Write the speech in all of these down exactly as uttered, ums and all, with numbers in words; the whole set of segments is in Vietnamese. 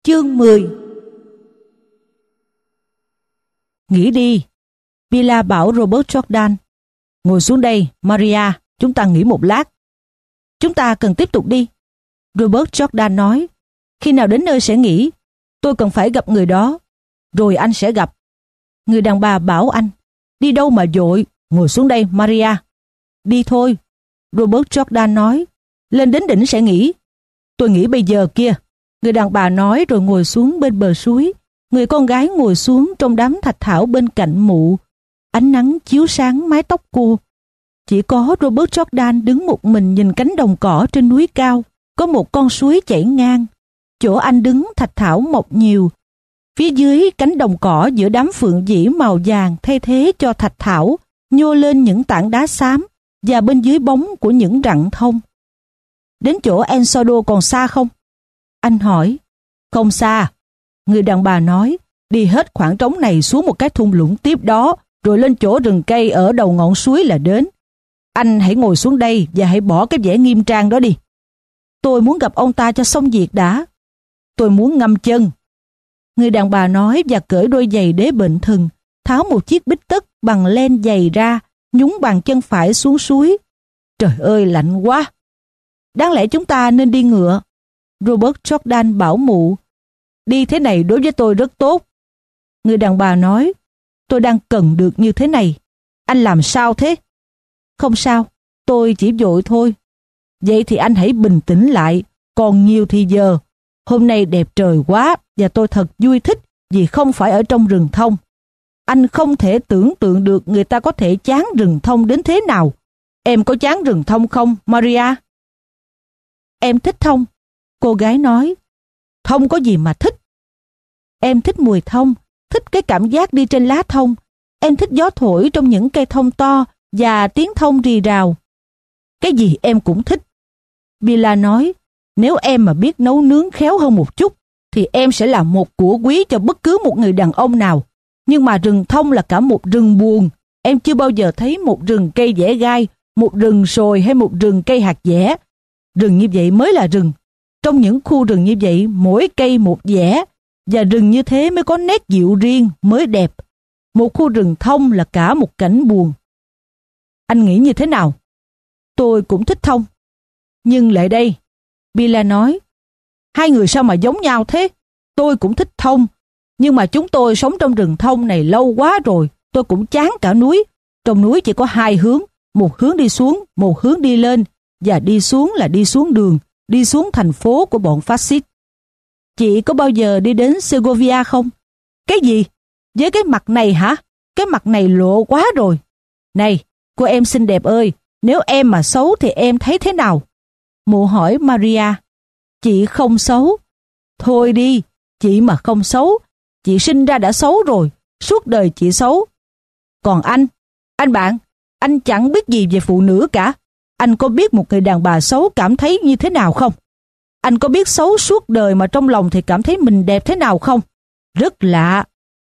Chương mười. Nghỉ đi, Billa bảo Robert Jordan. Ngồi xuống đây, Maria, chúng ta nghỉ một lát. Chúng ta cần tiếp tục đi. Robert Jordan nói, khi nào đến nơi sẽ nghỉ, tôi cần phải gặp người đó, rồi anh sẽ gặp. Người đàn bà bảo anh, đi đâu mà vội, ngồi xuống đây, Maria. Đi thôi, Robert Jordan nói, lên đến đỉnh sẽ nghỉ. Tôi nghỉ bây giờ kia, người đàn bà nói rồi ngồi xuống bên bờ suối. Người con gái ngồi xuống trong đám thạch thảo bên cạnh mụ. Ánh nắng chiếu sáng mái tóc cô. Chỉ có Robert Jordan đứng một mình nhìn cánh đồng cỏ trên núi cao. Có một con suối chảy ngang. Chỗ anh đứng thạch thảo mọc nhiều. Phía dưới cánh đồng cỏ giữa đám phượng dĩ màu vàng thay thế cho thạch thảo, nhô lên những tảng đá xám và bên dưới bóng của những rặng thông. Đến chỗ Ensodo còn xa không? Anh hỏi. Không xa. Người đàn bà nói, đi hết khoảng trống này xuống một cái thung lũng tiếp đó, rồi lên chỗ rừng cây ở đầu ngọn suối là đến. Anh hãy ngồi xuống đây và hãy bỏ cái vẻ nghiêm trang đó đi. Tôi muốn gặp ông ta cho xong việc đã. Tôi muốn ngâm chân. Người đàn bà nói và cởi đôi giày đế bệnh thừng, tháo một chiếc bít tất bằng len giày ra, nhúng bàn chân phải xuống suối. Trời ơi, lạnh quá. Đáng lẽ chúng ta nên đi ngựa. Robert Jordan bảo mụ. Đi thế này đối với tôi rất tốt. Người đàn bà nói, tôi đang cần được như thế này. Anh làm sao thế? Không sao, tôi chỉ vội thôi. Vậy thì anh hãy bình tĩnh lại, còn nhiều thì giờ. Hôm nay đẹp trời quá và tôi thật vui thích vì không phải ở trong rừng thông. Anh không thể tưởng tượng được người ta có thể chán rừng thông đến thế nào. Em có chán rừng thông không, Maria? Em thích thông, cô gái nói. Thông có gì mà thích? Em thích mùi thông, thích cái cảm giác đi trên lá thông. Em thích gió thổi trong những cây thông to và tiếng thông rì rào. Cái gì em cũng thích. Billa nói, nếu em mà biết nấu nướng khéo hơn một chút, thì em sẽ là một của quý cho bất cứ một người đàn ông nào. Nhưng mà rừng thông là cả một rừng buồn. Em chưa bao giờ thấy một rừng cây dẻ gai, một rừng sồi hay một rừng cây hạt dẻ. Rừng như vậy mới là rừng. Trong những khu rừng như vậy, mỗi cây một dẻ, và rừng như thế mới có nét dịu riêng, mới đẹp. Một khu rừng thông là cả một cảnh buồn. Anh nghĩ như thế nào? Tôi cũng thích thông. Nhưng lại đây, Billa nói, hai người sao mà giống nhau thế? Tôi cũng thích thông, nhưng mà chúng tôi sống trong rừng thông này lâu quá rồi, tôi cũng chán cả núi. Trong núi chỉ có hai hướng, một hướng đi xuống, một hướng đi lên, và đi xuống là đi xuống đường, đi xuống thành phố của bọn phát xít. Chị có bao giờ đi đến Segovia không? Cái gì? Với cái mặt này hả? Cái mặt này lộ quá rồi. Này, cô em xinh đẹp ơi, nếu em mà xấu thì em thấy thế nào? Mụ hỏi Maria. Chị không xấu. Thôi đi, chị mà không xấu. Chị sinh ra đã xấu rồi, suốt đời chị xấu. Còn anh, anh bạn, anh chẳng biết gì về phụ nữ cả. Anh có biết một người đàn bà xấu cảm thấy như thế nào không? Anh có biết xấu suốt đời mà trong lòng thì cảm thấy mình đẹp thế nào không? Rất lạ.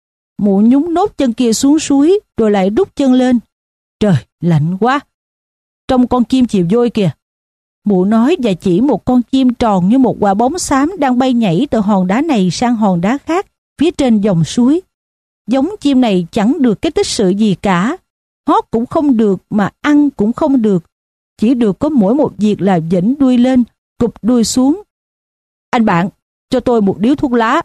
Mụ nhúng nốt chân kia xuống suối rồi lại rút chân lên. Trời, lạnh quá. Trong con chim chiều vôi kìa. Mụ nói và chỉ một con chim tròn như một quả bóng xám đang bay nhảy từ hòn đá này sang hòn đá khác phía trên dòng suối. Giống chim này chẳng được cái tích sự gì cả. Hót cũng không được mà ăn cũng không được. Chỉ được có mỗi một việc là vểnh đuôi lên, cụp đuôi xuống. Anh bạn, cho tôi một điếu thuốc lá.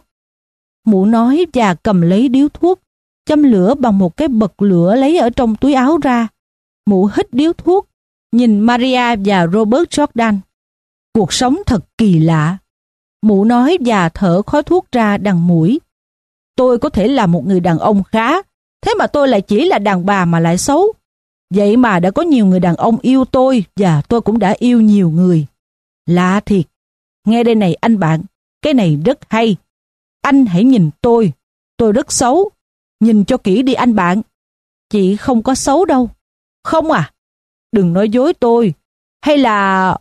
Mụ nói và cầm lấy điếu thuốc, châm lửa bằng một cái bật lửa lấy ở trong túi áo ra. Mụ hít điếu thuốc, nhìn Maria và Robert Jordan. Cuộc sống thật kỳ lạ. Mụ nói và thở khói thuốc ra đằng mũi. Tôi có thể là một người đàn ông khá, thế mà tôi lại chỉ là đàn bà mà lại xấu. Vậy mà đã có nhiều người đàn ông yêu tôi và tôi cũng đã yêu nhiều người. Lạ thiệt. Nghe đây này anh bạn, cái này rất hay. Anh hãy nhìn tôi, tôi rất xấu. Nhìn cho kỹ đi anh bạn. Chị không có xấu đâu. Không à? Đừng nói dối tôi. Hay là...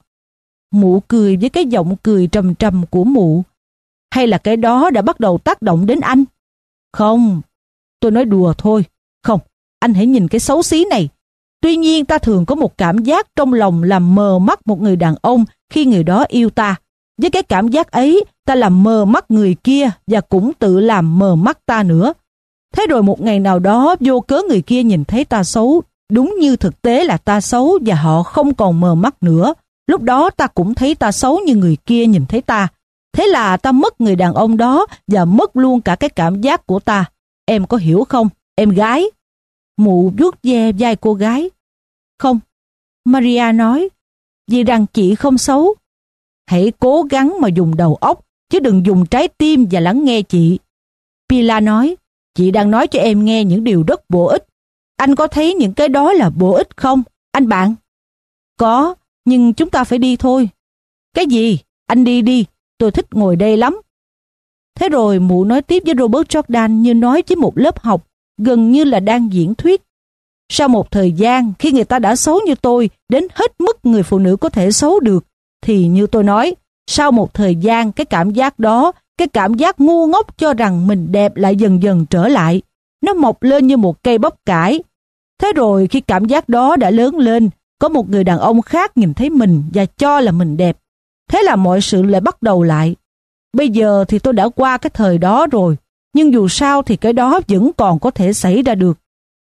Mụ cười với cái giọng cười trầm trầm của mụ. Hay là cái đó đã bắt đầu tác động đến anh? Không, tôi nói đùa thôi. Không, anh hãy nhìn cái xấu xí này. Tuy nhiên ta thường có một cảm giác trong lòng làm mờ mắt một người đàn ông khi người đó yêu ta. Với cái cảm giác ấy, ta làm mờ mắt người kia và cũng tự làm mờ mắt ta nữa. Thế rồi một ngày nào đó vô cớ người kia nhìn thấy ta xấu, đúng như thực tế là ta xấu và họ không còn mờ mắt nữa. Lúc đó ta cũng thấy ta xấu như người kia nhìn thấy ta. Thế là ta mất người đàn ông đó và mất luôn cả cái cảm giác của ta. Em có hiểu không, em gái? Mụ vuốt ve vai cô gái. Không, Maria nói, vì rằng chị không xấu. Hãy cố gắng mà dùng đầu óc, chứ đừng dùng trái tim và lắng nghe chị. Pilar nói, chị đang nói cho em nghe những điều rất bổ ích. Anh có thấy những cái đó là bổ ích không, anh bạn? Có, nhưng chúng ta phải đi thôi. Cái gì? Anh đi đi, tôi thích ngồi đây lắm. Thế rồi mụ nói tiếp với Robert Jordan như nói với một lớp học, gần như là đang diễn thuyết. Sau một thời gian, khi người ta đã xấu như tôi, đến hết mức người phụ nữ có thể xấu được, thì như tôi nói, sau một thời gian cái cảm giác đó, cái cảm giác ngu ngốc cho rằng mình đẹp lại dần dần trở lại. Nó mọc lên như một cây bắp cải. Thế rồi khi cảm giác đó đã lớn lên, có một người đàn ông khác nhìn thấy mình và cho là mình đẹp. Thế là mọi sự lại bắt đầu lại. Bây giờ thì tôi đã qua cái thời đó rồi, nhưng dù sao thì cái đó vẫn còn có thể xảy ra được.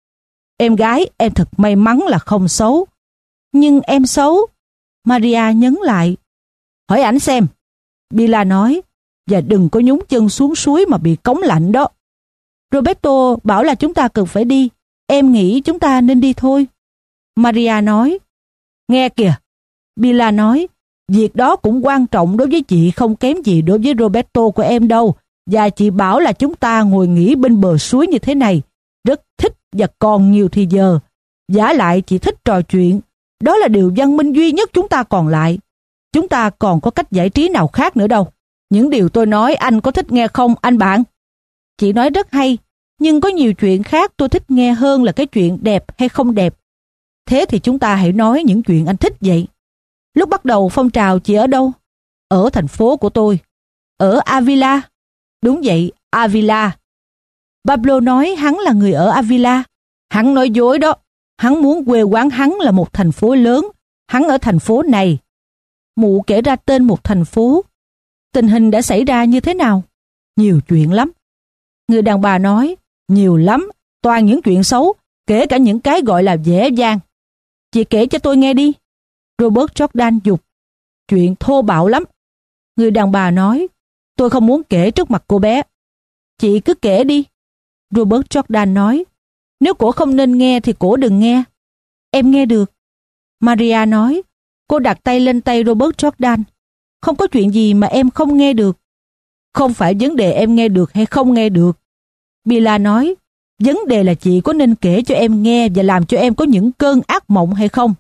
Em gái, em thật may mắn là không xấu. Nhưng em xấu. Maria nhấn lại. Hỏi ảnh xem. Pilar nói, và đừng có nhúng chân xuống suối mà bị cống lạnh đó. Roberto bảo là chúng ta cần phải đi. Em nghĩ chúng ta nên đi thôi. Maria nói. Nghe kìa. Pilar nói, việc đó cũng quan trọng đối với chị không kém gì đối với Roberto của em đâu. Và chị bảo là chúng ta ngồi nghỉ bên bờ suối như thế này. Rất thích và còn nhiều thì giờ. Vả lại chị thích trò chuyện. Đó là điều văn minh duy nhất chúng ta còn lại. Chúng ta còn có cách giải trí nào khác nữa đâu. Những điều tôi nói anh có thích nghe không anh bạn? Chị nói rất hay, nhưng có nhiều chuyện khác tôi thích nghe hơn là cái chuyện đẹp hay không đẹp. Thế thì chúng ta hãy nói những chuyện anh thích vậy. Lúc bắt đầu phong trào chị ở đâu? Ở thành phố của tôi. Ở Avila. Đúng vậy, Avila. Pablo nói hắn là người ở Avila. Hắn nói dối đó. Hắn muốn quê quán hắn là một thành phố lớn. Hắn ở thành phố này. Mụ kể ra tên một thành phố. Tình hình đã xảy ra như thế nào? Nhiều chuyện lắm. Người đàn bà nói, nhiều lắm, toàn những chuyện xấu, kể cả những cái gọi là dễ dàng. Chị kể cho tôi nghe đi. Robert Jordan giục. Chuyện thô bạo lắm. Người đàn bà nói, tôi không muốn kể trước mặt cô bé. Chị cứ kể đi. Robert Jordan nói, nếu cổ không nên nghe thì cổ đừng nghe. Em nghe được. Maria nói, cô đặt tay lên tay Robert Jordan. Không có chuyện gì mà em không nghe được. Không phải vấn đề em nghe được hay không nghe được. Pilar nói, vấn đề là chị có nên kể cho em nghe và làm cho em có những cơn ác mộng hay không.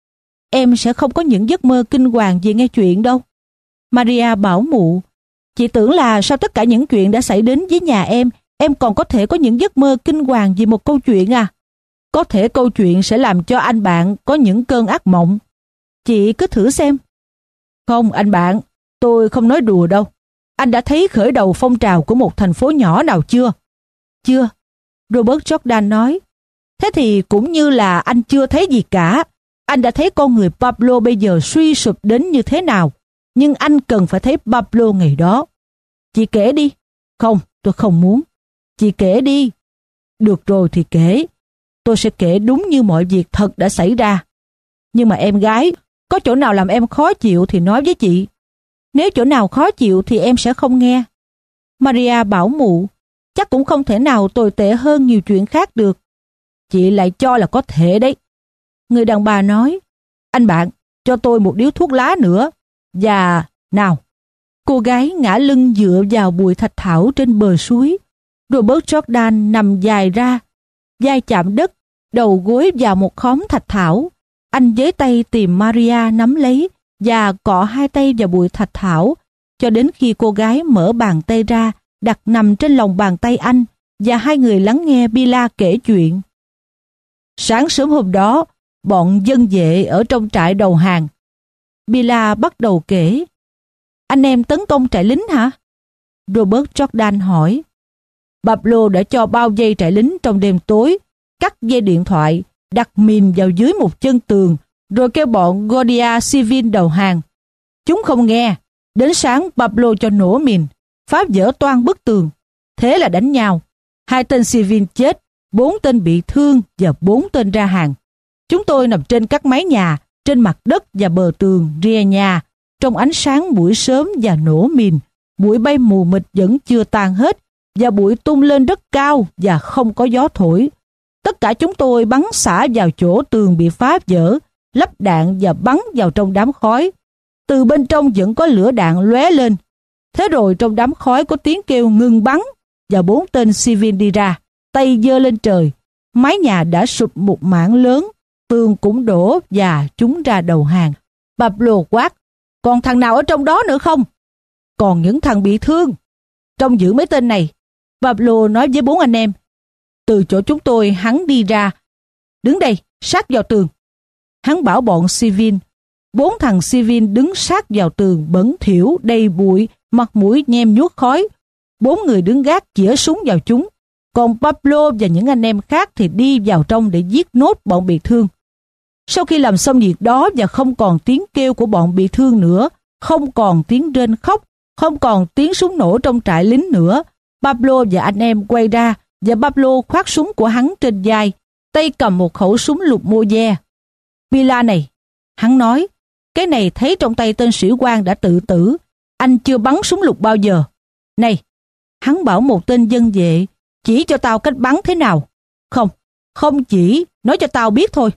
Em sẽ không có những giấc mơ kinh hoàng vì nghe chuyện đâu. Maria bảo mụ, chị tưởng là sau tất cả những chuyện đã xảy đến với nhà em, em còn có thể có những giấc mơ kinh hoàng vì một câu chuyện à? Có thể câu chuyện sẽ làm cho anh bạn có những cơn ác mộng. Chị cứ thử xem. Không anh bạn, tôi không nói đùa đâu. Anh đã thấy khởi đầu phong trào của một thành phố nhỏ nào chưa? Chưa. Robert Jordan nói. Thế thì cũng như là anh chưa thấy gì cả. Anh đã thấy con người Pablo bây giờ suy sụp đến như thế nào. Nhưng anh cần phải thấy Pablo ngày đó. Chị kể đi. Không, tôi không muốn. Chị kể đi. Được rồi thì kể. Tôi sẽ kể đúng như mọi việc thật đã xảy ra. Nhưng mà em gái, có chỗ nào làm em khó chịu thì nói với chị. Nếu chỗ nào khó chịu thì em sẽ không nghe. Maria bảo mụ, chắc cũng không thể nào tồi tệ hơn nhiều chuyện khác được. Chị lại cho là có thể đấy. Người đàn bà nói, anh bạn, cho tôi một điếu thuốc lá nữa. Và, nào. Cô gái ngã lưng dựa vào bụi thạch thảo trên bờ suối. Robert Jordan nằm dài ra, vai chạm đất, đầu gối vào một khóm thạch thảo. Anh với tay tìm Maria nắm lấy và cọ hai tay vào bụi thạch thảo cho đến khi cô gái mở bàn tay ra, đặt nằm trên lòng bàn tay anh và hai người lắng nghe Pilar kể chuyện. Sáng sớm hôm đó, bọn dân vệ ở trong trại đầu hàng. Pilar bắt đầu kể. Anh em tấn công trại lính hả? Robert Jordan hỏi. Pablo đã cho bao vây trại lính trong đêm tối, cắt dây điện thoại, đặt mìn vào dưới một chân tường, rồi kêu bọn Guardia Civil đầu hàng. Chúng không nghe, Đến sáng Pablo cho nổ mìn, phá vỡ toang bức tường. Thế là đánh nhau. Hai tên civil chết, bốn tên bị thương và bốn tên ra hàng. Chúng tôi nằm trên các mái nhà, trên mặt đất và bờ tường rìa nhà, trong ánh sáng buổi sớm và nổ mìn. Bụi bay mù mịt vẫn chưa tan hết, và bụi tung lên rất cao và không có gió thổi. Tất cả chúng tôi bắn xả vào chỗ tường bị phá vỡ, lắp đạn và bắn vào trong đám khói. Từ bên trong vẫn có lửa đạn lóe lên. Thế rồi trong đám khói có tiếng kêu ngừng bắn, và bốn tên civil đi ra, tay giơ lên trời. Mái nhà đã sụp một mảng lớn, tường cũng đổ và chúng ra đầu hàng. Pablo quát, còn thằng nào ở trong đó nữa không? Còn những thằng bị thương. Trông giữ mấy tên này. Pablo nói với bốn anh em. Từ chỗ chúng tôi hắn đi ra. Đứng đây, sát vào tường. Hắn bảo bọn civil. Bốn thằng civil đứng sát vào tường bẩn thỉu, đầy bụi, mặt mũi nhem nhuốc khói. Bốn người đứng gác chĩa súng vào chúng. Còn Pablo và những anh em khác thì đi vào trong để giết nốt bọn bị thương. Sau khi làm xong việc đó và không còn tiếng kêu của bọn bị thương nữa, không còn tiếng rên khóc, không còn tiếng súng nổ trong trại lính nữa, Pablo và anh em quay ra và Pablo khoác súng của hắn trên vai, tay cầm một khẩu súng lục Moser. Villa này, hắn nói, cái này thấy trong tay tên sĩ quan đã tự tử, anh chưa bắn súng lục bao giờ. Này, hắn bảo một tên dân vệ, chỉ cho tao cách bắn thế nào. Không, không chỉ, nói cho tao biết thôi.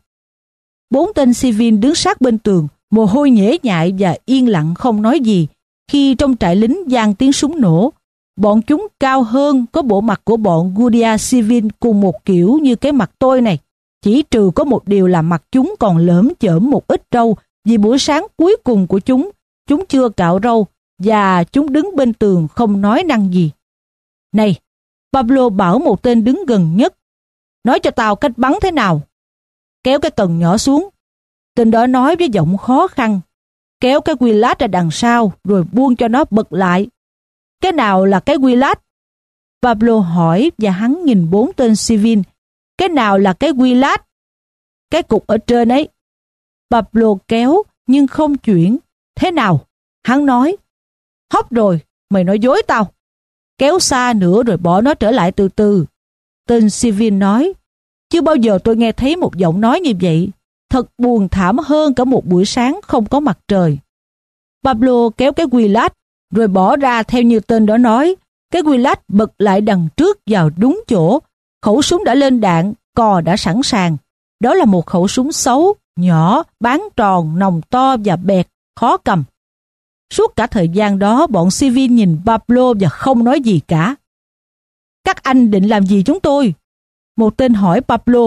Bốn tên civil đứng sát bên tường, mồ hôi nhễ nhại và yên lặng không nói gì. Khi trong trại lính vang tiếng súng nổ, bọn chúng cao hơn, có bộ mặt của bọn Guardia Civil cùng một kiểu như cái mặt tôi này. Chỉ trừ có một điều là mặt chúng còn lởm chởm một ít râu, vì buổi sáng cuối cùng của chúng, chúng chưa cạo râu, và chúng đứng bên tường không nói năng gì. Này, Pablo bảo một tên đứng gần nhất, nói cho tao cách bắn thế nào. Kéo cái cần nhỏ xuống. Tên đó nói với giọng khó khăn. Kéo cái quy lát ra đằng sau, rồi buông cho nó bật lại. Cái nào là cái quy lát? Pablo hỏi và hắn nhìn bốn tên civil. Cái nào là cái quy lát? Cái cục ở trên ấy. Pablo kéo nhưng không chuyển. Thế nào? Hắn nói. Hóc rồi, mày nói dối tao. Kéo xa nữa rồi bỏ nó trở lại từ từ. Tên civil nói. Chưa bao giờ tôi nghe thấy một giọng nói như vậy. Thật buồn thảm hơn cả một buổi sáng không có mặt trời. Pablo kéo cái quy lát, rồi bỏ ra theo như tên đó nói. Cái quy lát bật lại đằng trước vào đúng chỗ. Khẩu súng đã lên đạn, cò đã sẵn sàng. Đó là một khẩu súng xấu, nhỏ, bán tròn, nòng to và bẹt, khó cầm. Suốt cả thời gian đó, bọn civil nhìn Pablo và không nói gì cả. Các anh định làm gì chúng tôi? Một tên hỏi Pablo.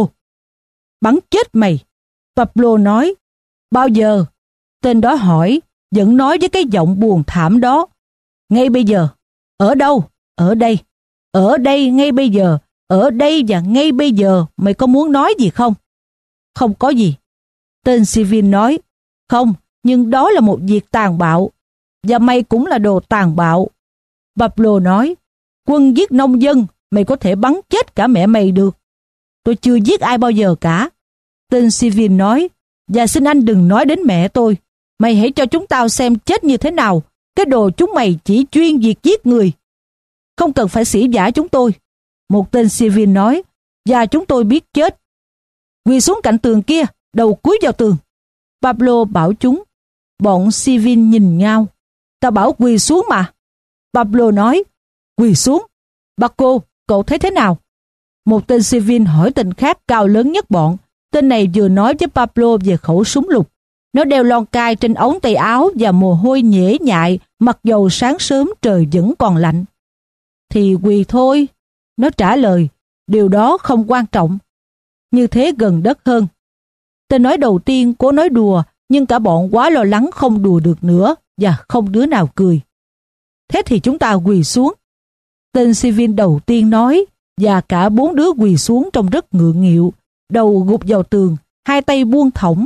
Bắn chết mày. Pablo nói. Bao giờ? Tên đó hỏi, vẫn nói với cái giọng buồn thảm đó. Ngay bây giờ. Ở đâu? Ở đây. Ở đây ngay bây giờ. Ở đây và ngay bây giờ. Mày có muốn nói gì không? Không có gì. Tên civil nói. Không, nhưng đó là một việc tàn bạo. Và mày cũng là đồ tàn bạo. Pablo nói. Quân giết nông dân, mày có thể bắn chết cả mẹ mày được. Tôi chưa giết ai bao giờ cả. Tên civil nói. Và xin anh đừng nói đến mẹ tôi. Mày hãy cho chúng tao xem chết như thế nào. Cái đồ chúng mày chỉ chuyên việc giết người. Không cần phải sỉ vả chúng tôi. Một tên civil nói. Và chúng tôi biết chết. Quỳ xuống cạnh tường kia, đầu cúi vào tường. Pablo bảo chúng. Bọn civil nhìn nhau. Tao bảo quỳ xuống mà. Pablo nói. Quỳ xuống. Paco, cậu thấy thế nào? Một tên civil hỏi tên khác cao lớn nhất bọn. Tên này vừa nói với Pablo về khẩu súng lục. Nó đeo lon cai trên ống tay áo và mồ hôi nhễ nhại, mặc dầu sáng sớm trời vẫn còn lạnh. Thì quỳ thôi. Nó trả lời, điều đó không quan trọng. Như thế gần đất hơn. Tên nói đầu tiên cố nói đùa, nhưng cả bọn quá lo lắng không đùa được nữa và không đứa nào cười. Thế thì chúng ta quỳ xuống. Tên civil đầu tiên nói, và cả bốn đứa quỳ xuống trông rất ngượng nghịu, đầu gục vào tường, hai tay buông thõng.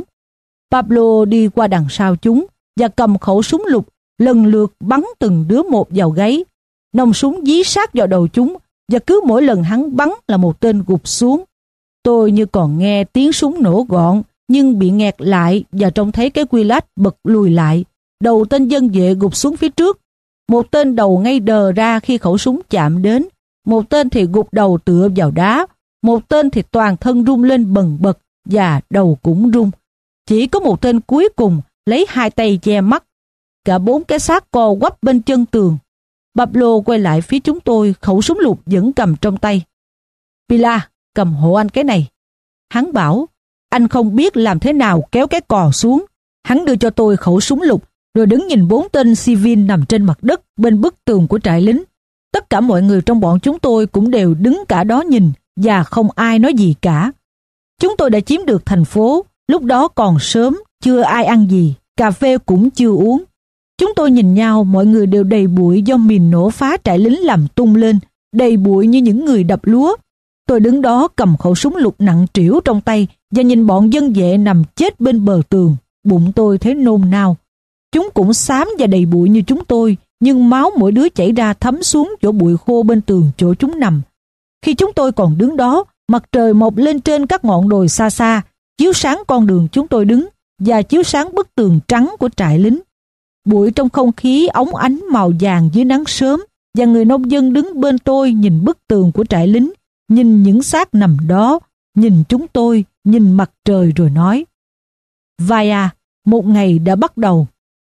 Pablo đi qua đằng sau chúng và cầm khẩu súng lục, lần lượt bắn từng đứa một vào gáy. Nòng súng dí sát vào đầu chúng và cứ mỗi lần hắn bắn là một tên gục xuống. Tôi như còn nghe tiếng súng nổ gọn nhưng bị nghẹt lại và trông thấy cái quy lát bật lùi lại đầu tên dân vệ gục xuống phía trước. Một tên đầu ngay đờ ra khi khẩu súng chạm đến, một tên thì gục đầu tựa vào đá, một tên thì toàn thân rung lên bần bật và đầu cũng rung. Chỉ có một tên cuối cùng lấy hai tay che mắt. Cả bốn cái xác co quắp bên chân tường. Pablo quay lại phía chúng tôi, khẩu súng lục vẫn cầm trong tay. Pilar, cầm hộ anh cái này. Hắn bảo, anh không biết làm thế nào kéo cái cò xuống. Hắn đưa cho tôi khẩu súng lục, rồi đứng nhìn bốn tên civil nằm trên mặt đất bên bức tường của trại lính. Tất cả mọi người trong bọn chúng tôi cũng đều đứng cả đó nhìn, và không ai nói gì cả. Chúng tôi đã chiếm được thành phố, lúc đó còn sớm, chưa ai ăn gì, cà phê cũng chưa uống. Chúng tôi nhìn nhau, mọi người đều đầy bụi do mìn nổ phá trại lính làm tung lên, đầy bụi như những người đập lúa. Tôi đứng đó cầm khẩu súng lục nặng trĩu trong tay và nhìn bọn dân vệ nằm chết bên bờ tường. Bụng tôi thấy nôn nao. Chúng cũng xám và đầy bụi như chúng tôi, nhưng máu mỗi đứa chảy ra thấm xuống chỗ bụi khô bên tường chỗ chúng nằm. Khi chúng tôi còn đứng đó, mặt trời mọc lên trên các ngọn đồi xa xa, chiếu sáng con đường chúng tôi đứng và chiếu sáng bức tường trắng của trại lính. Bụi trong không khí óng ánh màu vàng dưới nắng sớm, và người nông dân đứng bên tôi nhìn bức tường của trại lính, nhìn những xác nằm đó, nhìn chúng tôi, nhìn mặt trời rồi nói: Vaya, một ngày đã bắt đầu.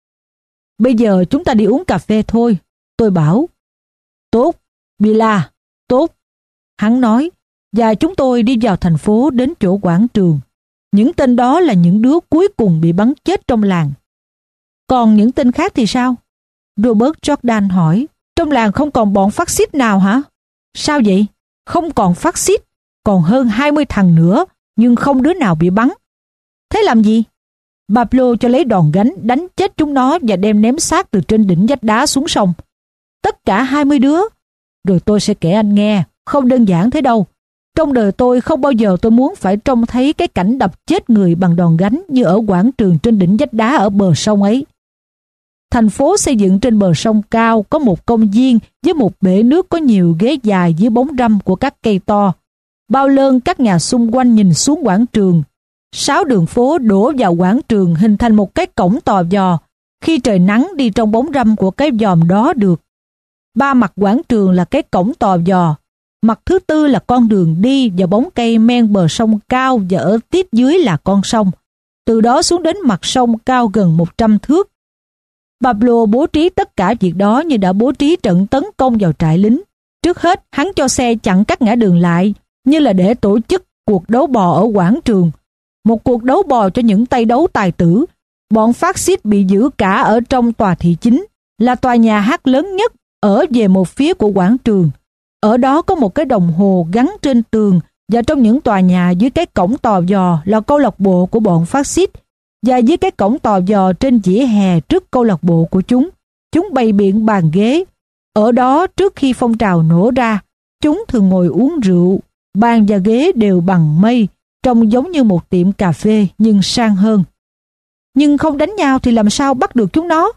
Bây giờ chúng ta đi uống cà phê thôi, tôi bảo. Tốt, Pilar, tốt. Hắn nói, và chúng tôi đi vào thành phố đến chỗ quảng trường. Những tên đó là những đứa cuối cùng bị bắn chết trong làng. Còn những tên khác thì sao? Robert Jordan hỏi. Trong làng không còn bọn phát xít nào hả? Sao vậy? Không còn phát xít, còn hơn hai mươi thằng nữa, nhưng không đứa nào bị bắn. Thế làm gì? Pablo cho lấy đòn gánh đánh chết chúng nó và đem ném xác từ trên đỉnh vách đá xuống sông. Tất cả hai mươi đứa. Rồi tôi sẽ kể anh nghe, không đơn giản thế đâu. Trong đời tôi không bao giờ tôi muốn phải trông thấy cái cảnh đập chết người bằng đòn gánh như ở quảng trường trên đỉnh vách đá ở bờ sông ấy. Thành phố xây dựng trên bờ sông cao, có một công viên với một bể nước có nhiều ghế dài dưới bóng râm của các cây to. Bao lơn các nhà xung quanh nhìn xuống quảng trường. Sáu đường phố đổ vào quảng trường hình thành một cái cổng tò vò. Khi trời nắng đi trong bóng râm của cái vòm đó được. Ba mặt quảng trường là cái cổng tò vò. Mặt thứ tư là con đường đi và bóng cây men bờ sông cao, và ở tiếp dưới là con sông. Từ đó xuống đến mặt sông cao gần một trăm thước. Pablo bố trí tất cả việc đó như đã bố trí trận tấn công vào trại lính. Trước hết, hắn cho xe chặn các ngã đường lại, như là để tổ chức cuộc đấu bò ở quảng trường. Một cuộc đấu bò cho những tay đấu tài tử. Bọn phát xít bị giữ cả ở trong tòa thị chính, là tòa nhà hát lớn nhất ở về một phía của quảng trường. Ở đó có một cái đồng hồ gắn trên tường, và trong những tòa nhà dưới cái cổng tò vò là câu lạc bộ của bọn phát xít, và dưới cái cổng tò vò trên vỉa hè trước câu lạc bộ của chúng, chúng bày biện bàn ghế. Ở đó trước khi phong trào nổ ra, chúng thường ngồi uống rượu. Bàn và ghế đều bằng mây, trông giống như một tiệm cà phê nhưng sang hơn. Nhưng không đánh nhau thì làm sao bắt được chúng nó?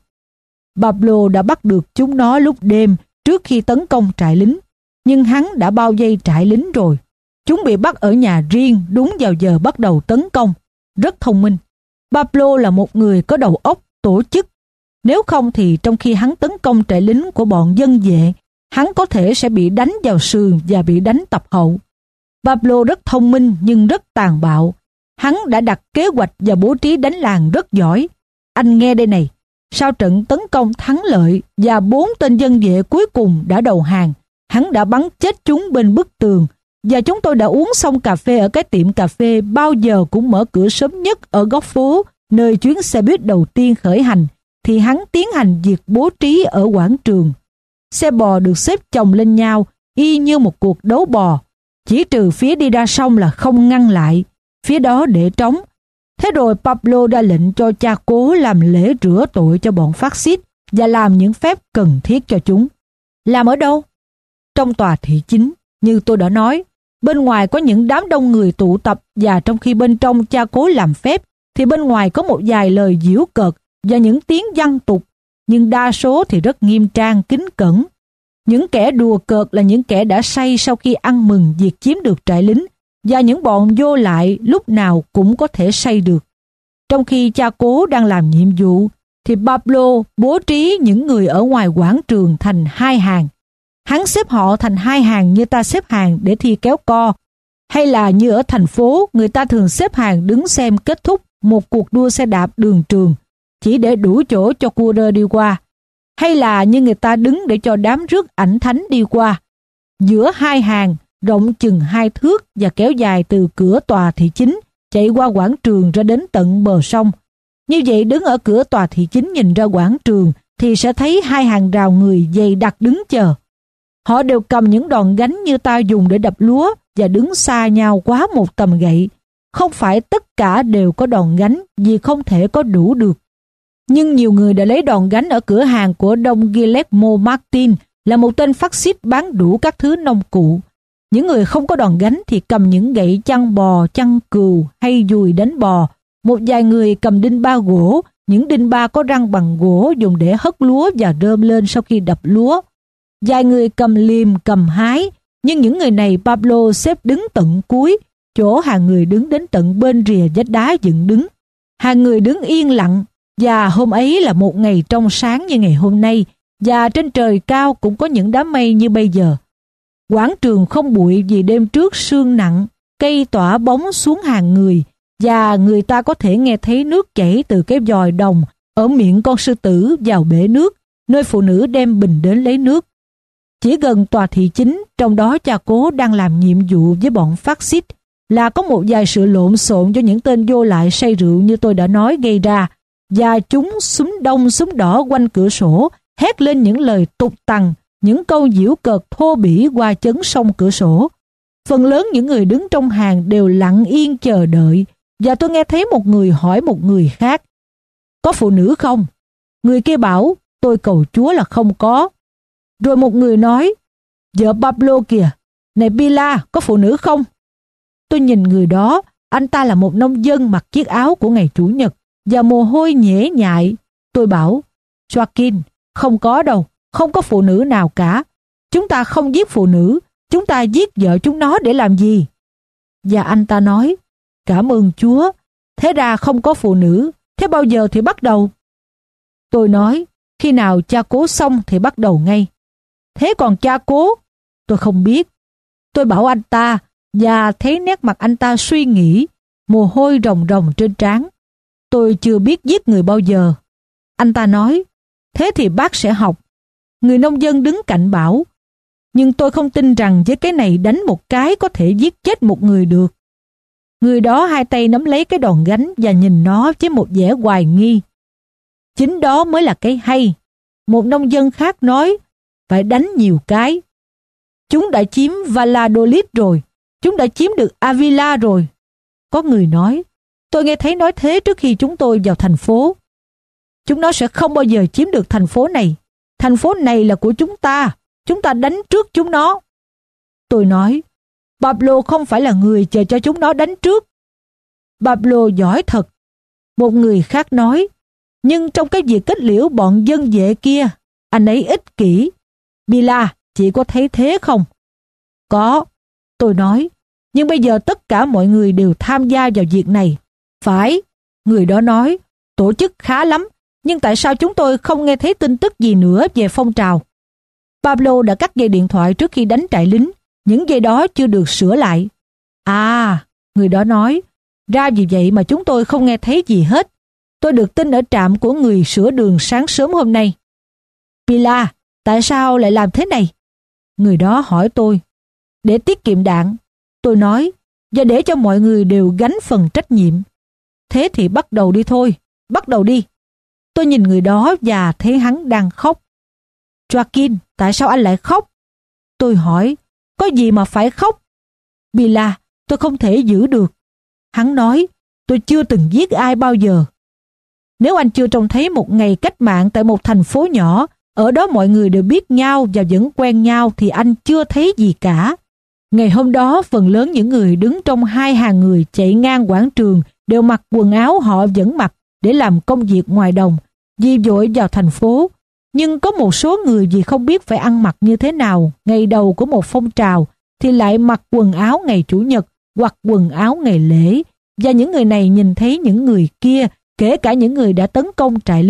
Pablo đã bắt được chúng nó lúc đêm trước khi tấn công trại lính, nhưng hắn đã bao vây trại lính rồi. Chúng bị bắt ở nhà riêng đúng vào giờ bắt đầu tấn công. Rất thông minh. Pablo là một người có đầu óc tổ chức. Nếu không thì trong khi hắn tấn công trại lính của bọn dân vệ, hắn có thể sẽ bị đánh vào sườn và bị đánh tập hậu. Pablo rất thông minh nhưng rất tàn bạo. Hắn đã đặt kế hoạch và bố trí đánh làng rất giỏi. Anh nghe đây này, sau trận tấn công thắng lợi và bốn tên dân vệ cuối cùng đã đầu hàng, hắn đã bắn chết chúng bên bức tường, và chúng tôi đã uống xong cà phê ở cái tiệm cà phê bao giờ cũng mở cửa sớm nhất ở góc phố, nơi chuyến xe buýt đầu tiên khởi hành, thì hắn tiến hành việc bố trí ở quảng trường. Xe bò được xếp chồng lên nhau, y như một cuộc đấu bò, chỉ trừ phía đi ra sông là không ngăn lại, phía đó để trống. Thế rồi Pablo ra lệnh cho cha cố làm lễ rửa tội cho bọn phát xít và làm những phép cần thiết cho chúng. Làm ở đâu? Trong tòa thị chính, như tôi đã nói. Bên ngoài có những đám đông người tụ tập, và trong khi bên trong cha cố làm phép, thì bên ngoài có một vài lời giễu cợt và những tiếng văn tục, nhưng đa số thì rất nghiêm trang, kính cẩn. Những kẻ đùa cợt là những kẻ đã say sau khi ăn mừng việc chiếm được trại lính, và những bọn vô lại lúc nào cũng có thể say được. Trong khi cha cố đang làm nhiệm vụ, thì Pablo bố trí những người ở ngoài quảng trường thành hai hàng. Hắn xếp họ thành hai hàng như ta xếp hàng để thi kéo co, hay là như ở thành phố người ta thường xếp hàng đứng xem kết thúc một cuộc đua xe đạp đường trường, chỉ để đủ chỗ cho cua rơ đi qua, hay là như người ta đứng để cho đám rước ảnh thánh đi qua. Giữa hai hàng, rộng chừng hai thước và kéo dài từ cửa tòa thị chính, chạy qua quảng trường ra đến tận bờ sông. Như vậy đứng ở cửa tòa thị chính nhìn ra quảng trường thì sẽ thấy hai hàng rào người dày đặc đứng chờ. Họ đều cầm những đòn gánh như ta dùng để đập lúa và đứng xa nhau quá một tầm gậy. Không phải tất cả đều có đòn gánh vì không thể có đủ được. Nhưng nhiều người đã lấy đòn gánh ở cửa hàng của Don Guillermo Martin, là một tên phát xít bán đủ các thứ nông cụ. Những người không có đòn gánh thì cầm những gậy chăn bò, chăn cừu hay dùi đánh bò. Một vài người cầm đinh ba gỗ, những đinh ba có răng bằng gỗ dùng để hất lúa và rơm lên sau khi đập lúa. Vài người cầm liềm, cầm hái, nhưng những người này Pablo xếp đứng tận cuối, chỗ hàng người đứng đến tận bên rìa vách đá dựng đứng. Hàng người đứng yên lặng, và hôm ấy là một ngày trong sáng như ngày hôm nay, và trên trời cao cũng có những đám mây như bây giờ. Quảng trường không bụi vì đêm trước sương nặng, cây tỏa bóng xuống hàng người, và người ta có thể nghe thấy nước chảy từ cái vòi đồng ở miệng con sư tử vào bể nước, nơi phụ nữ đem bình đến lấy nước. Chỉ gần tòa thị chính, trong đó cha cố đang làm nhiệm vụ với bọn phát xít, là có một vài sự lộn xộn do những tên vô lại say rượu như tôi đã nói gây ra, và chúng xúm đông xúm đỏ quanh cửa sổ, hét lên những lời tục tằn, những câu giễu cợt thô bỉ qua chấn sông cửa sổ. Phần lớn những người đứng trong hàng đều lặng yên chờ đợi, và tôi nghe thấy một người hỏi một người khác: "Có phụ nữ không?" Người kia bảo: "Tôi cầu Chúa là không có." Rồi một người nói: "Vợ Pablo kìa, này Pilar, có phụ nữ không?" Tôi nhìn người đó, anh ta là một nông dân mặc chiếc áo của ngày Chủ nhật và mồ hôi nhễ nhại. Tôi bảo: "Joaquin, không có đâu, không có phụ nữ nào cả. Chúng ta không giết phụ nữ, chúng ta giết vợ chúng nó để làm gì?" Và anh ta nói: "Cảm ơn Chúa, thế ra không có phụ nữ, thế bao giờ thì bắt đầu?" Tôi nói: "Khi nào cha cố xong thì bắt đầu ngay." "Thế còn cha cố?" "Tôi không biết." Tôi bảo anh ta, và thấy nét mặt anh ta suy nghĩ, mồ hôi ròng ròng trên trán. "Tôi chưa biết giết người bao giờ." Anh ta nói: "Thế thì bác sẽ học." Người nông dân đứng cạnh bảo: "Nhưng tôi không tin rằng với cái này đánh một cái có thể giết chết một người được." Người đó hai tay nắm lấy cái đòn gánh và nhìn nó với một vẻ hoài nghi. "Chính đó mới là cái hay." Một nông dân khác nói: "Phải đánh nhiều cái. Chúng đã chiếm Valladolid rồi, chúng đã chiếm được Avila rồi." Có người nói: "Tôi nghe thấy nói thế trước khi chúng tôi vào thành phố. Chúng nó sẽ không bao giờ chiếm được thành phố này. Thành phố này là của chúng ta, chúng ta đánh trước chúng nó." Tôi nói: "Pablo không phải là người chờ cho chúng nó đánh trước. Pablo giỏi thật." Một người khác nói: "Nhưng trong cái việc kết liễu bọn dân vệ kia, anh ấy ích kỷ. Pilar, chị có thấy thế không?" "Có." Tôi nói: "Nhưng bây giờ tất cả mọi người đều tham gia vào việc này." "Phải." Người đó nói: "Tổ chức khá lắm, nhưng tại sao chúng tôi không nghe thấy tin tức gì nữa về phong trào?" Pablo đã cắt dây điện thoại trước khi đánh trại lính, những dây đó chưa được sửa lại. "À," người đó nói, "ra vì vậy mà chúng tôi không nghe thấy gì hết. Tôi được tin ở trạm của người sửa đường sáng sớm hôm nay." "Pilar, tại sao lại làm thế này?" Người đó hỏi tôi. "Để tiết kiệm đạn." Tôi nói, "và để cho mọi người đều gánh phần trách nhiệm." "Thế thì bắt đầu đi thôi, bắt đầu đi." Tôi nhìn người đó và thấy hắn đang khóc. "Joaquin, tại sao anh lại khóc?" Tôi hỏi, "Có gì mà phải khóc?" "Pilar, tôi không thể giữ được." Hắn nói, "Tôi chưa từng giết ai bao giờ." Nếu anh chưa trông thấy một ngày cách mạng tại một thành phố nhỏ, ở đó mọi người đều biết nhau và vẫn quen nhau, thì anh chưa thấy gì cả. Ngày hôm đó, phần lớn những người đứng trong hai hàng người chạy ngang quảng trường đều mặc quần áo họ vẫn mặc để làm công việc ngoài đồng, di dội vào thành phố. Nhưng có một số người vì không biết phải ăn mặc như thế nào ngày đầu của một phong trào thì lại mặc quần áo ngày Chủ nhật hoặc quần áo ngày lễ. Và những người này nhìn thấy những người kia, kể cả những người đã tấn công trại lính,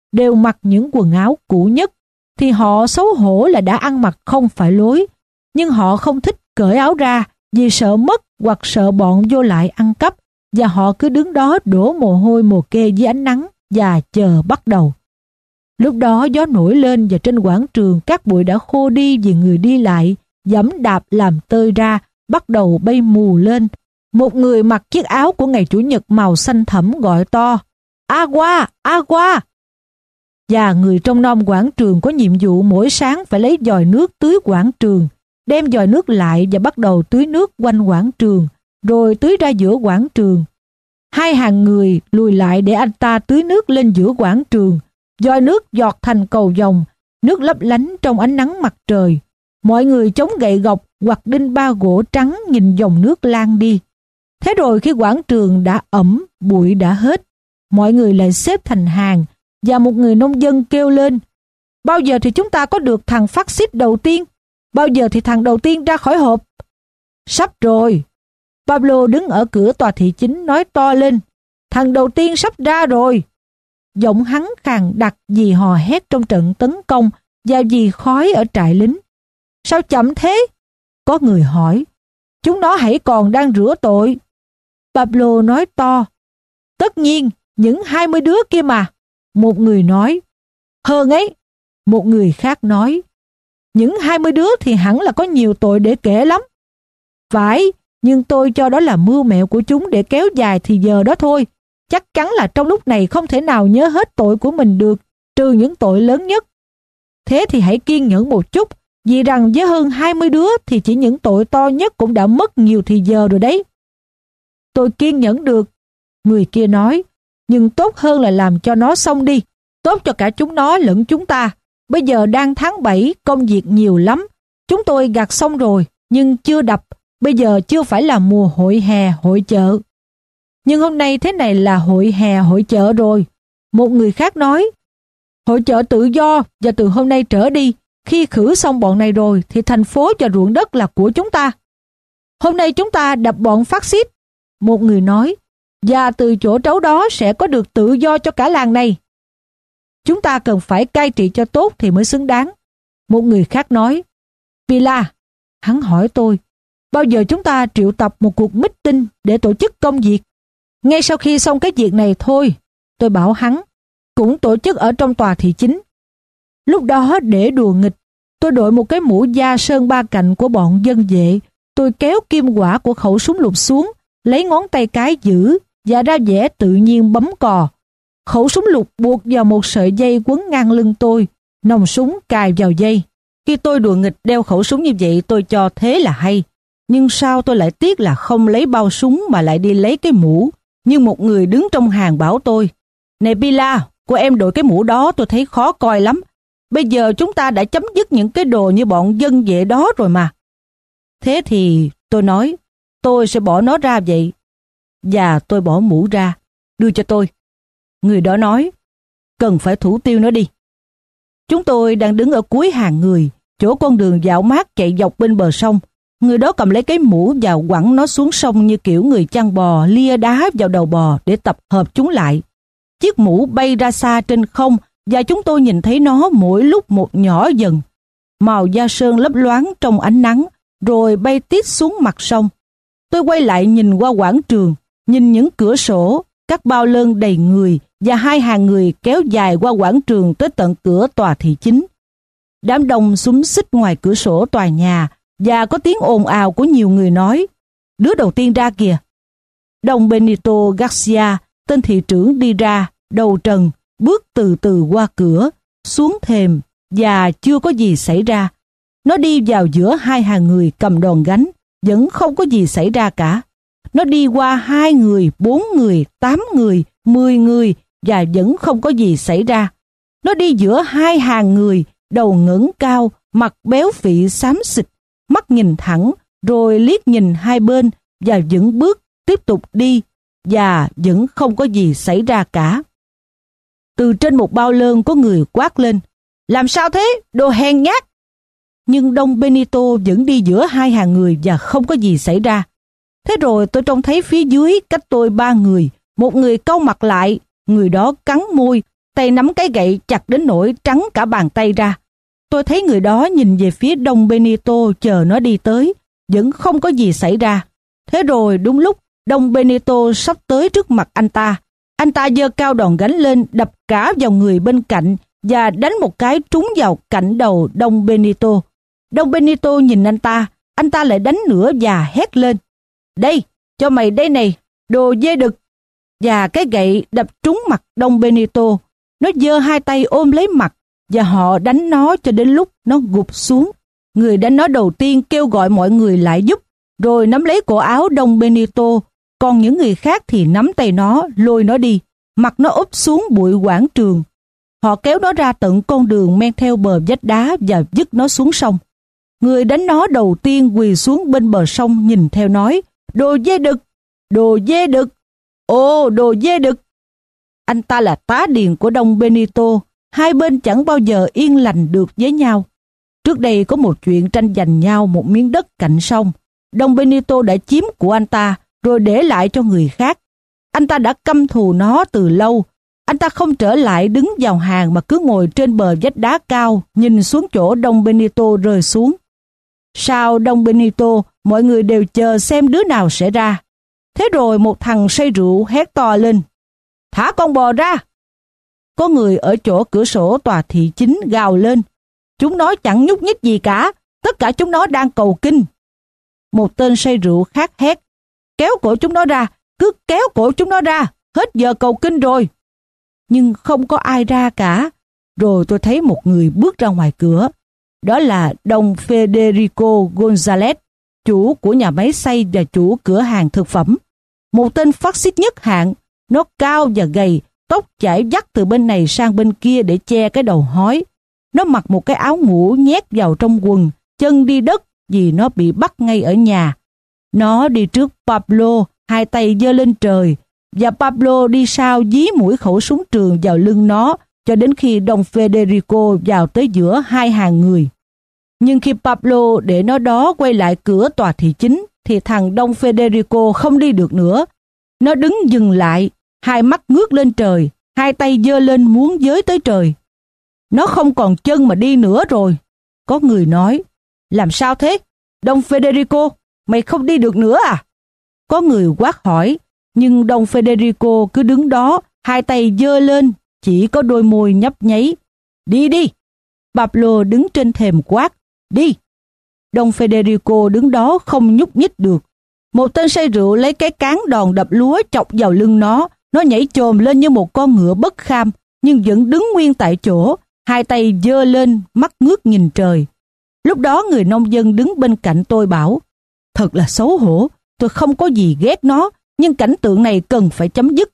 đều mặc những quần áo cũ nhất, thì họ xấu hổ là đã ăn mặc không phải lối, nhưng họ không thích cởi áo ra vì sợ mất hoặc sợ bọn vô lại ăn cắp, và họ cứ đứng đó đổ mồ hôi mồ kê dưới ánh nắng và chờ bắt đầu. Lúc đó gió nổi lên và trên quảng trường các bụi đã khô đi vì người đi lại, giẫm đạp làm tơi ra, bắt đầu bay mù lên. Một người mặc chiếc áo của ngày Chủ nhật màu xanh thẫm gọi to, Agua, Agua! Và người trông nom quảng trường có nhiệm vụ mỗi sáng phải lấy vòi nước tưới quảng trường, đem vòi nước lại và bắt đầu tưới nước quanh quảng trường, rồi tưới ra giữa quảng trường. Hai hàng người lùi lại để anh ta tưới nước lên giữa quảng trường. Vòi nước giọt thành cầu vồng, nước lấp lánh trong ánh nắng mặt trời. Mọi người chống gậy gộc hoặc đinh ba gỗ trắng nhìn dòng nước lan đi. Thế rồi khi quảng trường đã ẩm, bụi đã hết, mọi người lại xếp thành hàng, và một người nông dân kêu lên, bao giờ thì chúng ta có được thằng phát xít đầu tiên? Bao giờ thì thằng đầu tiên ra khỏi hộp? Sắp rồi. Pablo đứng ở cửa tòa thị chính nói to lên, thằng đầu tiên sắp ra rồi. Giọng hắn khàn đặc vì hò hét trong trận tấn công và vì khói ở trại lính. Sao chậm thế? Có người hỏi. Chúng nó hãy còn đang rửa tội. Pablo nói to. Tất nhiên, những hai mươi đứa kia mà. Một người nói. Hơn ấy. Một người khác nói. Những hai mươi đứa thì hẳn là có nhiều tội để kể lắm. Phải, nhưng tôi cho đó là mưu mẹo của chúng để kéo dài thì giờ đó thôi. Chắc chắn là trong lúc này không thể nào nhớ hết tội của mình được, trừ những tội lớn nhất. Thế thì hãy kiên nhẫn một chút, vì rằng với hơn hai mươi đứa thì chỉ những tội to nhất cũng đã mất nhiều thì giờ rồi đấy. Tôi kiên nhẫn được, người kia nói, nhưng tốt hơn là làm cho nó xong đi, tốt cho cả chúng nó lẫn chúng ta. Bây giờ đang tháng bảy, công việc nhiều lắm. Chúng tôi gặt xong rồi, nhưng chưa đập. Bây giờ chưa phải là mùa hội hè, hội chợ. Nhưng hôm nay thế này là hội hè, hội chợ rồi. Một người khác nói, hội chợ tự do và từ hôm nay trở đi, khi khử xong bọn này rồi thì thành phố và ruộng đất là của chúng ta. Hôm nay chúng ta đập bọn phát xít. Một người nói, và từ chỗ trấu đó sẽ có được tự do cho cả làng này. Chúng ta cần phải cai trị cho tốt thì mới xứng đáng. Một người khác nói, Pilar, hắn hỏi tôi, bao giờ chúng ta triệu tập một cuộc meeting để tổ chức công việc? Ngay sau khi xong cái việc này thôi, tôi bảo hắn, cũng tổ chức ở trong tòa thị chính. Lúc đó để đùa nghịch, tôi đội một cái mũ da sơn ba cạnh của bọn dân vệ, tôi kéo kim quả của khẩu súng lục xuống, lấy ngón tay cái giữ và ra vẻ tự nhiên bấm cò. Khẩu súng lục buộc vào một sợi dây quấn ngang lưng tôi, nòng súng cài vào dây. Khi tôi đùa nghịch đeo khẩu súng như vậy tôi cho thế là hay. Nhưng sao tôi lại tiếc là không lấy bao súng mà lại đi lấy cái mũ. Nhưng một người đứng trong hàng bảo tôi, này Pilar, cô em đội cái mũ đó tôi thấy khó coi lắm. Bây giờ chúng ta đã chấm dứt những cái đồ như bọn dân vệ đó rồi mà. Thế thì tôi nói, tôi sẽ bỏ nó ra vậy. Và tôi bỏ mũ ra, đưa cho tôi. Người đó nói, cần phải thủ tiêu nó đi. Chúng tôi đang đứng ở cuối hàng người, chỗ con đường dạo mát chạy dọc bên bờ sông. Người đó cầm lấy cái mũ và quẳng nó xuống sông như kiểu người chăn bò lia đá vào đầu bò để tập hợp chúng lại. Chiếc mũ bay ra xa trên không và chúng tôi nhìn thấy nó mỗi lúc một nhỏ dần. Màu da sơn lấp loáng trong ánh nắng rồi bay tít xuống mặt sông. Tôi quay lại nhìn qua quảng trường, nhìn những cửa sổ, các bao lơn đầy người và hai hàng người kéo dài qua quảng trường tới tận cửa tòa thị chính. Đám đông xúm xít ngoài cửa sổ tòa nhà và có tiếng ồn ào của nhiều người nói, đứa đầu tiên ra kìa. Don Benito Garcia, tên thị trưởng đi ra, đầu trần, bước từ từ qua cửa, xuống thềm và chưa có gì xảy ra. Nó đi vào giữa hai hàng người cầm đòn gánh, vẫn không có gì xảy ra cả. Nó đi qua hai người, bốn người, tám người, mười người và vẫn không có gì xảy ra. Nó đi giữa hai hàng người, đầu ngẩng cao, mặt béo phị xám xịt, mắt nhìn thẳng, rồi liếc nhìn hai bên và vẫn bước tiếp tục đi và vẫn không có gì xảy ra cả. Từ trên một bao lơn có người quát lên, làm sao thế, đồ hèn nhát. Nhưng Don Benito vẫn đi giữa hai hàng người và không có gì xảy ra. Thế rồi tôi trông thấy phía dưới cách tôi ba người, một người cau mặt lại, người đó cắn môi, tay nắm cái gậy chặt đến nỗi trắng cả bàn tay ra. Tôi thấy người đó nhìn về phía Don Benito chờ nó đi tới, vẫn không có gì xảy ra. Thế rồi đúng lúc Don Benito sắp tới trước mặt anh ta, anh ta giơ cao đòn gánh lên đập cả vào người bên cạnh và đánh một cái trúng vào cạnh đầu Don Benito. Don Benito nhìn anh ta, anh ta lại đánh nữa và hét lên: "Đây, cho mày đây này, đồ dê đực!" Và cái gậy đập trúng mặt Don Benito. Nó giơ hai tay ôm lấy mặt và họ đánh nó cho đến lúc nó gục xuống. Người đánh nó đầu tiên kêu gọi mọi người lại giúp, rồi nắm lấy cổ áo Don Benito, còn những người khác thì nắm tay nó, lôi nó đi. Mặt nó úp xuống bụi quảng trường. Họ kéo nó ra tận con đường men theo bờ vách đá và vứt nó xuống sông. Người đánh nó đầu tiên quỳ xuống bên bờ sông nhìn theo nói: "Đồ dê đực! Đồ dê đực! Ồ, đồ dê đực!" Anh ta là tá điền của Don Benito. Hai bên chẳng bao giờ yên lành được với nhau. Trước đây có một chuyện tranh giành nhau một miếng đất cạnh sông. Don Benito đã chiếm của anh ta rồi để lại cho người khác. Anh ta đã căm thù nó từ lâu. Anh ta không trở lại đứng vào hàng mà cứ ngồi trên bờ vách đá cao nhìn xuống chỗ Don Benito rơi xuống. Sau Don Benito, mọi người đều chờ xem đứa nào sẽ ra. Thế rồi một thằng say rượu hét to lên: "Thả con bò ra!" Có người ở chỗ cửa sổ tòa thị chính gào lên: "Chúng nó chẳng nhúc nhích gì cả, tất cả chúng nó đang cầu kinh." Một tên say rượu khác hét: "Kéo cổ chúng nó ra, cứ kéo cổ chúng nó ra, hết giờ cầu kinh rồi." Nhưng không có ai ra cả. Rồi tôi thấy một người bước ra ngoài cửa. Đó là Don Federico González, chủ của nhà máy xay và chủ cửa hàng thực phẩm. Một tên phát xít nhất hạng. Nó cao và gầy, tóc chải vắt từ bên này sang bên kia để che cái đầu hói. Nó mặc một cái áo ngủ nhét vào trong quần, chân đi đất vì nó bị bắt ngay ở nhà. Nó đi trước Pablo, hai tay giơ lên trời, và Pablo đi sau dí mũi khẩu súng trường vào lưng nó cho đến khi Don Federico vào tới giữa hai hàng người. Nhưng khi Pablo để nó đó quay lại cửa tòa thị chính thì thằng Don Federico không đi được nữa. Nó đứng dừng lại, hai mắt ngước lên trời, hai tay giơ lên muốn giới tới trời. "Nó không còn chân mà đi nữa rồi." Có người nói: "Làm sao thế? Don Federico, mày không đi được nữa à?" Có người quát hỏi, nhưng Don Federico cứ đứng đó, hai tay giơ lên, chỉ có đôi môi nhấp nháy. "Đi đi!" Pablo đứng trên thềm quát: "Đi!" Don Federico đứng đó không nhúc nhích được. Một tên say rượu lấy cái cán đòn đập lúa chọc vào lưng nó. Nó nhảy chồm lên như một con ngựa bất kham, nhưng vẫn đứng nguyên tại chỗ, hai tay giơ lên, mắt ngước nhìn trời. Lúc đó người nông dân đứng bên cạnh tôi bảo: "Thật là xấu hổ, tôi không có gì ghét nó, nhưng cảnh tượng này cần phải chấm dứt."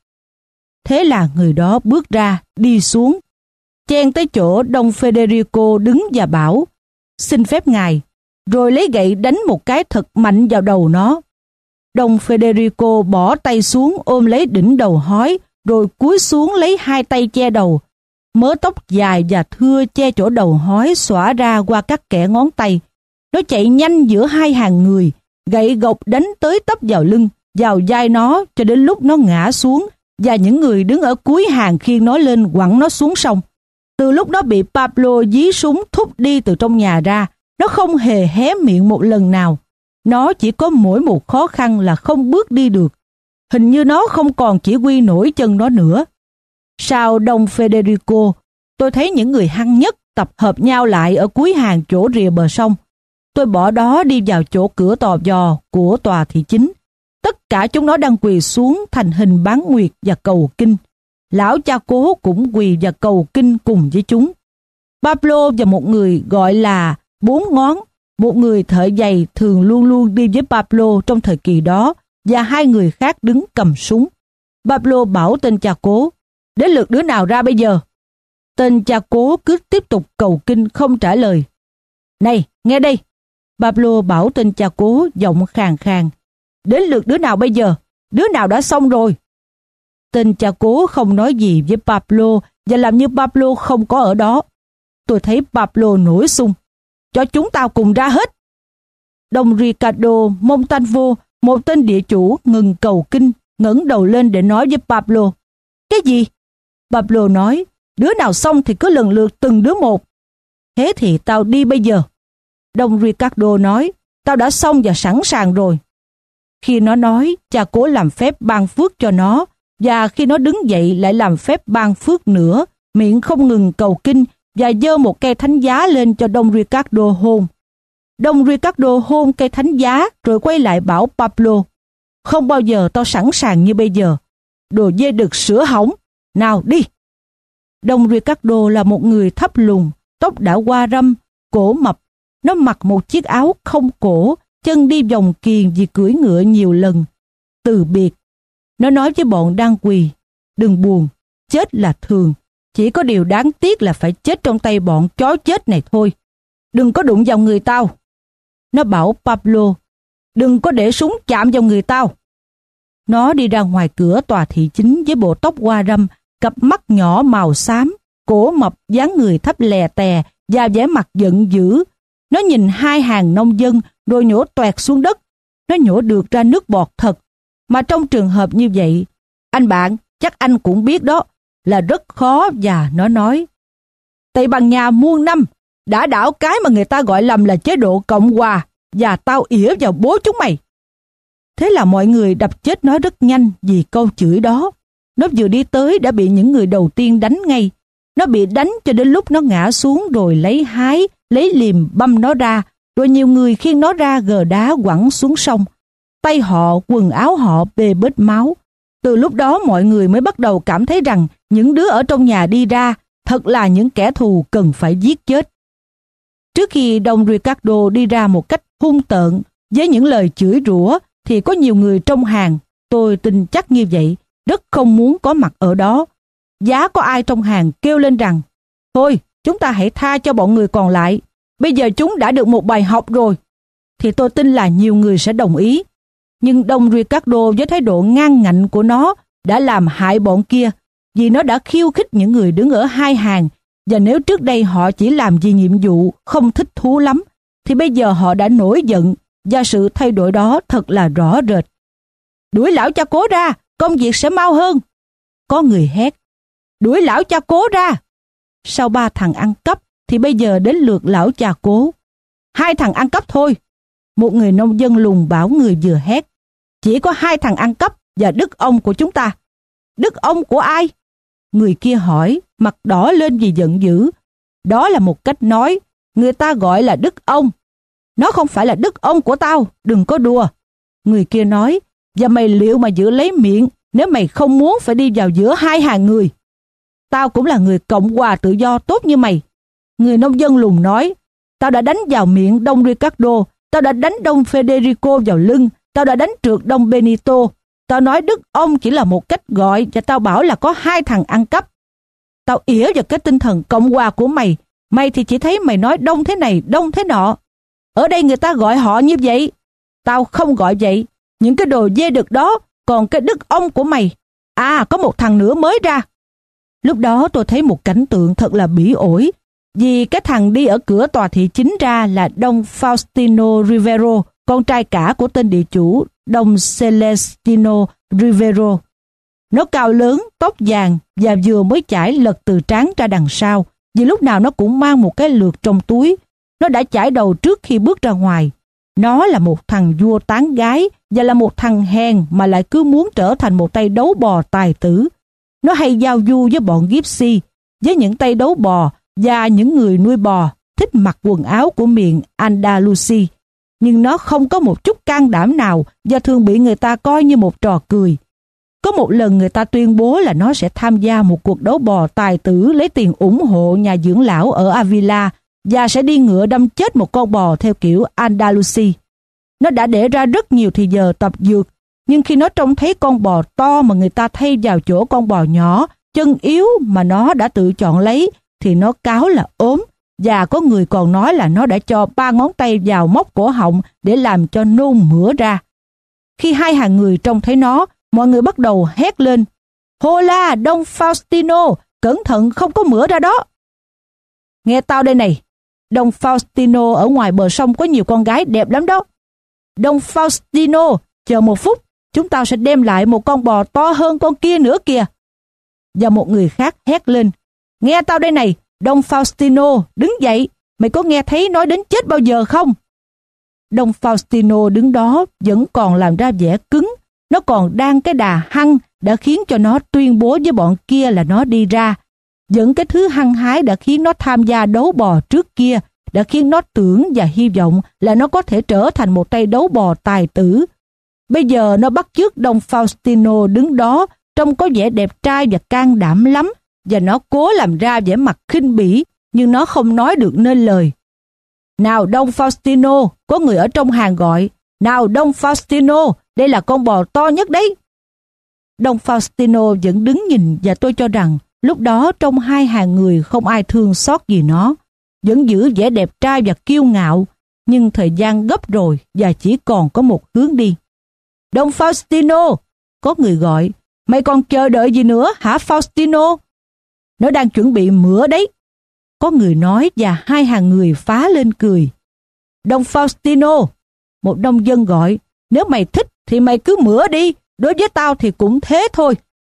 Thế là người đó bước ra, đi xuống, chen tới chỗ Don Federico đứng và bảo: "Xin phép ngài," rồi lấy gậy đánh một cái thật mạnh vào đầu nó. Don Federico bỏ tay xuống ôm lấy đỉnh đầu hói, rồi cúi xuống lấy hai tay che đầu. Mớ tóc dài và thưa che chỗ đầu hói xõa ra qua các kẽ ngón tay. Nó chạy nhanh giữa hai hàng người, gậy gộc đánh tới tấp vào lưng, vào vai nó cho đến lúc nó ngã xuống, và những người đứng ở cuối hàng khiêng nó lên quẳng nó xuống sông. Từ lúc nó bị Pablo dí súng thúc đi từ trong nhà ra, nó không hề hé miệng một lần nào. Nó chỉ có mỗi một khó khăn là không bước đi được. Hình như nó không còn chỉ huy nổi chân nó nữa. Sau Don Federico, tôi thấy những người hăng nhất tập hợp nhau lại ở cuối hàng chỗ rìa bờ sông. Tôi bỏ đó đi vào chỗ cửa tò vò của tòa thị chính. Tất cả chúng nó đang quỳ xuống thành hình bán nguyệt và cầu kinh. Lão cha cố cũng quỳ và cầu kinh cùng với chúng. Pablo và một người gọi là Bốn Ngón, một người thợ giày thường luôn luôn đi với Pablo trong thời kỳ đó, và hai người khác đứng cầm súng. Pablo bảo tên cha cố: "Đến lượt đứa nào ra bây giờ?" Tên cha cố cứ tiếp tục cầu kinh không trả lời. "Này, nghe đây!" Pablo bảo tên cha cố giọng khàn khàn: "Đến lượt đứa nào bây giờ? Đứa nào đã xong rồi?" Tên cha cố không nói gì với Pablo và làm như Pablo không có ở đó. Tôi thấy Pablo nổi xung: "Cho chúng tao cùng ra hết!" Don Ricardo Montalvo, một tên địa chủ ngừng cầu kinh, ngẩng đầu lên để nói với Pablo: "Cái gì?" Pablo nói: Đứa nào xong thì cứ lần lượt từng đứa một. Thế thì tao đi bây giờ. Đông Ricardo nói, tao đã xong và sẵn sàng rồi. Khi nó nói, cha cố làm phép ban phước cho nó, và khi nó đứng dậy lại làm phép ban phước nữa, miệng không ngừng cầu kinh và giơ một cây thánh giá lên cho Đông Ricardo hôn. Đông Ricardo hôn cây thánh giá rồi quay lại bảo Pablo, không bao giờ tao sẵn sàng như bây giờ. Đồ dê đực sữa hỏng, nào đi. Đông Ricardo là một người thấp lùn, tóc đã qua râm, cổ mập. Nó mặc một chiếc áo không cổ, chân đi vòng kiềng vì cưỡi ngựa nhiều lần. Từ biệt, nó nói với bọn đang quỳ, đừng buồn, chết là thường. Chỉ có điều đáng tiếc là phải chết trong tay bọn chó chết này thôi. Đừng có đụng vào người tao. Nó bảo Pablo, đừng có để súng chạm vào người tao. Nó đi ra ngoài cửa tòa thị chính với bộ tóc hoa râm, cặp mắt nhỏ màu xám, cổ mập, dáng người thấp lè tè và vẻ mặt giận dữ. Nó nhìn hai hàng nông dân rồi nhổ toẹt xuống đất. Nó nhổ được ra nước bọt thật. Mà trong trường hợp như vậy, anh bạn, chắc anh cũng biết đó, là rất khó. Và nó nói, Tây Ban Nha muôn năm đã đảo cái mà người ta gọi lầm là chế độ Cộng hòa, và tao ỉa vào bố chúng mày. Thế là mọi người đập chết nó rất nhanh vì câu chửi đó. Nó vừa đi tới đã bị những người đầu tiên đánh ngay. Nó bị đánh cho đến lúc nó ngã xuống rồi lấy hái, lấy liềm băm nó ra, rồi nhiều người khiêng nó ra gờ đá quẳng xuống sông. Tay họ, quần áo họ bê bết máu. Từ lúc đó mọi người mới bắt đầu cảm thấy rằng những đứa ở trong nhà đi ra thật là những kẻ thù cần phải giết chết. Trước khi Don Ricardo đi ra một cách hung tợn với những lời chửi rủa, thì có nhiều người trong hàng, tôi tin chắc như vậy, rất không muốn có mặt ở đó. Giá có ai trong hàng kêu lên rằng, thôi chúng ta hãy tha cho bọn người còn lại, bây giờ chúng đã được một bài học rồi, thì tôi tin là nhiều người sẽ đồng ý. Nhưng Don Ricardo với thái độ ngang ngạnh của nó đã làm hại bọn kia, vì nó đã khiêu khích những người đứng ở hai hàng, và nếu trước đây họ chỉ làm vì nhiệm vụ không thích thú lắm, thì bây giờ họ đã nổi giận, và sự thay đổi đó thật là rõ rệt. Đuổi lão cha cố ra, công việc sẽ mau hơn. Có người hét, đuổi lão cha cố ra. Sau ba thằng ăn cắp thì bây giờ đến lượt lão cha cố. Hai thằng ăn cắp thôi. Một người nông dân lùn bảo người vừa hét, chỉ có hai thằng ăn cắp và đức ông của chúng ta. Đức ông của ai? Người kia hỏi, mặt đỏ lên vì giận dữ. Đó là một cách nói, người ta gọi là đức ông. Nó không phải là đức ông của tao, đừng có đùa. Người kia nói, và mày liệu mà giữ lấy miệng nếu mày không muốn phải đi vào giữa hai hàng người. Tao cũng là người Cộng hòa tự do tốt như mày. Người nông dân lùn nói, tao đã đánh vào miệng Don Ricardo, tao đã đánh Don Federico vào lưng, tao đã đánh trượt Don Benito. Tao nói đức ông chỉ là một cách gọi, và tao bảo là có hai thằng ăn cắp. Tao ỉa vào cái tinh thần Cộng hòa của mày. Mày thì chỉ thấy mày nói đông thế này, đông thế nọ. Ở đây người ta gọi họ như vậy. Tao không gọi vậy. Những cái đồ dê đực đó, còn cái đức ông của mày. À, có một thằng nữa mới ra. Lúc đó tôi thấy một cảnh tượng thật là bỉ ổi. Vì cái thằng đi ở cửa tòa thị chính ra là Don Faustino Rivero, con trai cả của tên địa chủ Don Celestino Rivero. Nó cao lớn, tóc vàng và vừa mới chải lật từ trán ra đằng sau, vì lúc nào nó cũng mang một cái lược trong túi. Nó đã chải đầu trước khi bước ra ngoài. Nó là một thằng vua tán gái và là một thằng hèn mà lại cứ muốn trở thành một tay đấu bò tài tử. Nó hay giao du với bọn Gypsy, với những tay đấu bò và những người nuôi bò thích mặc quần áo của miền Andalusia. Nhưng nó không có một chút can đảm nào và thường bị người ta coi như một trò cười. Có một lần người ta tuyên bố là nó sẽ tham gia một cuộc đấu bò tài tử lấy tiền ủng hộ nhà dưỡng lão ở Avila và sẽ đi ngựa đâm chết một con bò theo kiểu Andalusia. Nó đã để ra rất nhiều thì giờ tập dược, nhưng khi nó trông thấy con bò to mà người ta thay vào chỗ con bò nhỏ, chân yếu mà nó đã tự chọn lấy, thì nó cáo là ốm, và có người còn nói là nó đã cho ba ngón tay vào móc cổ họng để làm cho nôn mửa ra. Khi hai hàng người trông thấy nó, mọi người bắt đầu hét lên, Hola, Don Faustino, cẩn thận không có mửa ra đó. Nghe tao đây này, Don Faustino ở ngoài bờ sông có nhiều con gái đẹp lắm đó. Don Faustino, chờ một phút, chúng tao sẽ đem lại một con bò to hơn con kia nữa kìa. Và một người khác hét lên, Nghe tao đây này, Don Faustino, đứng dậy. Mày có nghe thấy nói đến chết bao giờ không? Don Faustino đứng đó vẫn còn làm ra vẻ cứng. Nó còn đang cái đà hăng đã khiến cho nó tuyên bố với bọn kia là nó đi ra. Vẫn cái thứ hăng hái đã khiến nó tham gia đấu bò trước kia, đã khiến nó tưởng và hy vọng là nó có thể trở thành một tay đấu bò tài tử. Bây giờ nó bắt chước Don Faustino đứng đó, trông có vẻ đẹp trai và can đảm lắm, và nó cố làm ra vẻ mặt khinh bỉ, nhưng nó không nói được nên lời. Nào Don Faustino, có người ở trong hàng gọi. Nào Don Faustino, đây là con bò to nhất đấy. Don Faustino vẫn đứng nhìn, và tôi cho rằng lúc đó trong hai hàng người không ai thương xót gì nó. Vẫn giữ vẻ đẹp trai và kiêu ngạo, nhưng thời gian gấp rồi và chỉ còn có một hướng đi. Don Faustino, có người gọi. Mày còn chờ đợi gì nữa hả Faustino? Nó đang chuẩn bị mửa đấy. Có người nói, và hai hàng người phá lên cười. Don Faustino, một nông dân gọi. Nếu mày thích thì mày cứ mửa đi. Đối với tao thì cũng thế thôi.